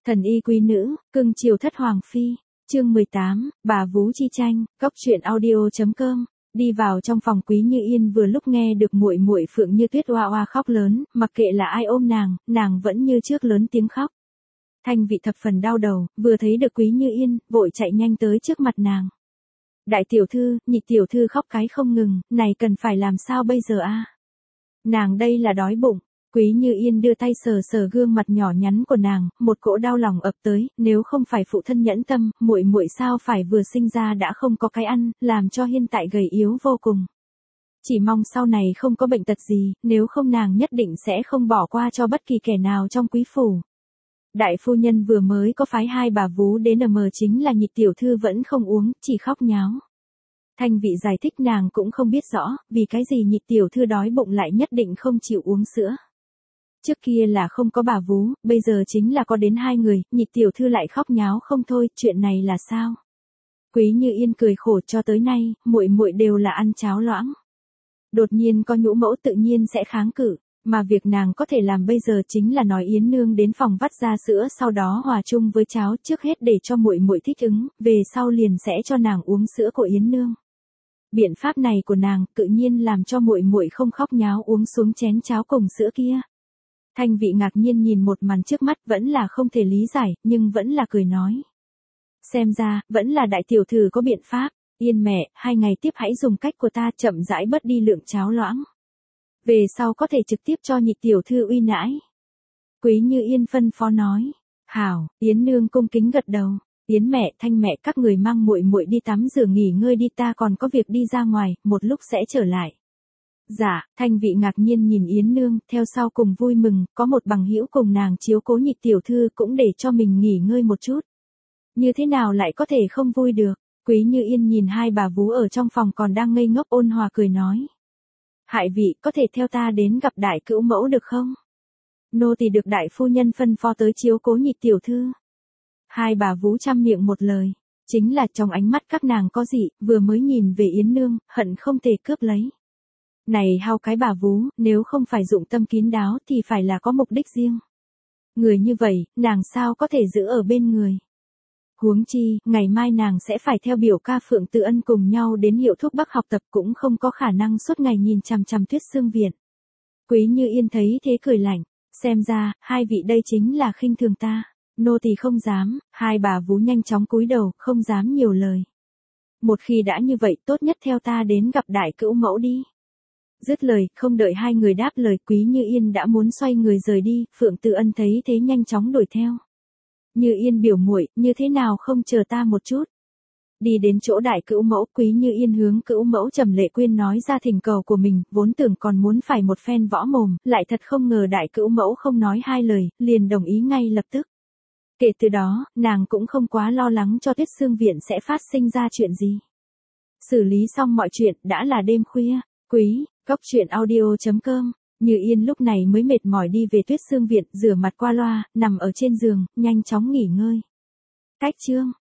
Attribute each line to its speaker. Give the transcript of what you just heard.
Speaker 1: Thần y quý nữ, cưng chiều thất hoàng phi. Chương 18, bà vú chi tranh, góc truyện audio.com. Đi vào trong phòng Quý Như Yên vừa lúc nghe được muội muội Phượng Như Tuyết oa oa khóc lớn, mặc kệ là ai ôm nàng vẫn như trước lớn tiếng khóc. Thanh Vị thập phần đau đầu, vừa thấy được Quý Như Yên, vội chạy nhanh tới trước mặt nàng. Đại tiểu thư, nhị tiểu thư khóc cái không ngừng, này cần phải làm sao bây giờ a? Nàng đây là đói bụng. Quý Như Yên đưa tay sờ sờ gương mặt nhỏ nhắn của nàng, một cỗ đau lòng ập tới, nếu không phải phụ thân nhẫn tâm, muội muội sao phải vừa sinh ra đã không có cái ăn, làm cho hiện tại gầy yếu vô cùng. Chỉ mong sau này không có bệnh tật gì, nếu không nàng nhất định sẽ không bỏ qua cho bất kỳ kẻ nào trong quý phủ. Đại phu nhân vừa mới có phái hai bà vú đến chính là nhị tiểu thư vẫn không uống, chỉ khóc nháo. Thanh Vị giải thích nàng cũng không biết rõ, vì cái gì nhị tiểu thư đói bụng lại nhất định không chịu uống sữa. Trước kia là không có bà vú, bây giờ chính là có đến hai người, nhị tiểu thư lại khóc nháo không thôi, chuyện này là sao? Quý Như Yên cười khổ, cho tới nay, muội muội đều là ăn cháo loãng. Đột nhiên có nhũ mẫu tự nhiên sẽ kháng cự, mà việc nàng có thể làm bây giờ chính là nói Yến nương đến phòng vắt ra sữa, sau đó hòa chung với cháo, trước hết để cho muội muội thích ứng, về sau liền sẽ cho nàng uống sữa của Yến nương. Biện pháp này của nàng tự nhiên làm cho muội muội không khóc nháo uống xuống chén cháo cùng sữa kia. Thanh Vị ngạc nhiên nhìn một màn trước mắt, vẫn là không thể lý giải, nhưng vẫn là cười nói. Xem ra, vẫn là đại tiểu thư có biện pháp. Yên mẹ, 2 ngày tiếp hãy dùng cách của ta, chậm rãi bớt đi lượng cháo loãng. Về sau có thể trực tiếp cho nhị tiểu thư uy nãi. Quý Như Yên phân phó nói. Hảo, Yến nương cung kính gật đầu. Yến mẹ, Thanh mẹ, các người mang muội muội đi tắm rửa nghỉ ngơi đi, ta còn có việc đi ra ngoài, một lúc sẽ trở lại. Dạ, Thanh Vị ngạc nhiên nhìn Yến nương, theo sau cùng vui mừng, có một bằng hữu cùng nàng chiếu cố nhị tiểu thư cũng để cho mình nghỉ ngơi một chút. Như thế nào lại có thể không vui được? Quý Như Yên nhìn hai bà vú ở trong phòng còn đang ngây ngốc, ôn hòa cười nói. Hại vị, có thể theo ta đến gặp đại cữu mẫu được không? Nô tỳ được đại phu nhân phân phó tới chiếu cố nhị tiểu thư. Hai bà vú chăm miệng một lời, chính là trong ánh mắt các nàng có gì, vừa mới nhìn về Yến nương, hận không thể cướp lấy. Này hao cái bà vú, nếu không phải dụng tâm kín đáo thì phải là có mục đích riêng. Người như vậy, nàng sao có thể giữ ở bên người. Huống chi, ngày mai nàng sẽ phải theo biểu ca Phượng Tự Ân cùng nhau đến Hiệu Thuốc Bắc học tập, cũng không có khả năng suốt ngày nhìn chằm chằm Tuyết Xương Viện. Quý Như Yên thấy thế cười lạnh, xem ra, hai vị đây chính là khinh thường ta. Nô tỳ không dám. Hai bà vú nhanh chóng cúi đầu, không dám nhiều lời. Một khi đã như vậy, tốt nhất theo ta đến gặp đại cữu mẫu đi. Dứt lời, không đợi hai người đáp lời, Quý Như Yên đã muốn xoay người rời đi, Phượng Tự Ân thấy thế nhanh chóng đuổi theo. Như Yên biểu muội, như thế nào không chờ ta một chút? Đi đến chỗ đại cữu mẫu, Quý Như Yên hướng cữu mẫu Trầm Lệ Quyên nói ra thỉnh cầu của mình, vốn tưởng còn muốn phải một phen võ mồm, lại thật không ngờ đại cữu mẫu không nói hai lời, liền đồng ý ngay lập tức. Kể từ đó, nàng cũng không quá lo lắng cho Tuyết Xương Viện sẽ phát sinh ra chuyện gì. Xử lý xong mọi chuyện, đã là đêm khuya. Góc truyện audio.com. Như Yên lúc này mới mệt mỏi đi về Tuyết Xương Viện, rửa mặt qua loa, nằm ở trên giường, nhanh chóng nghỉ ngơi. Cách chương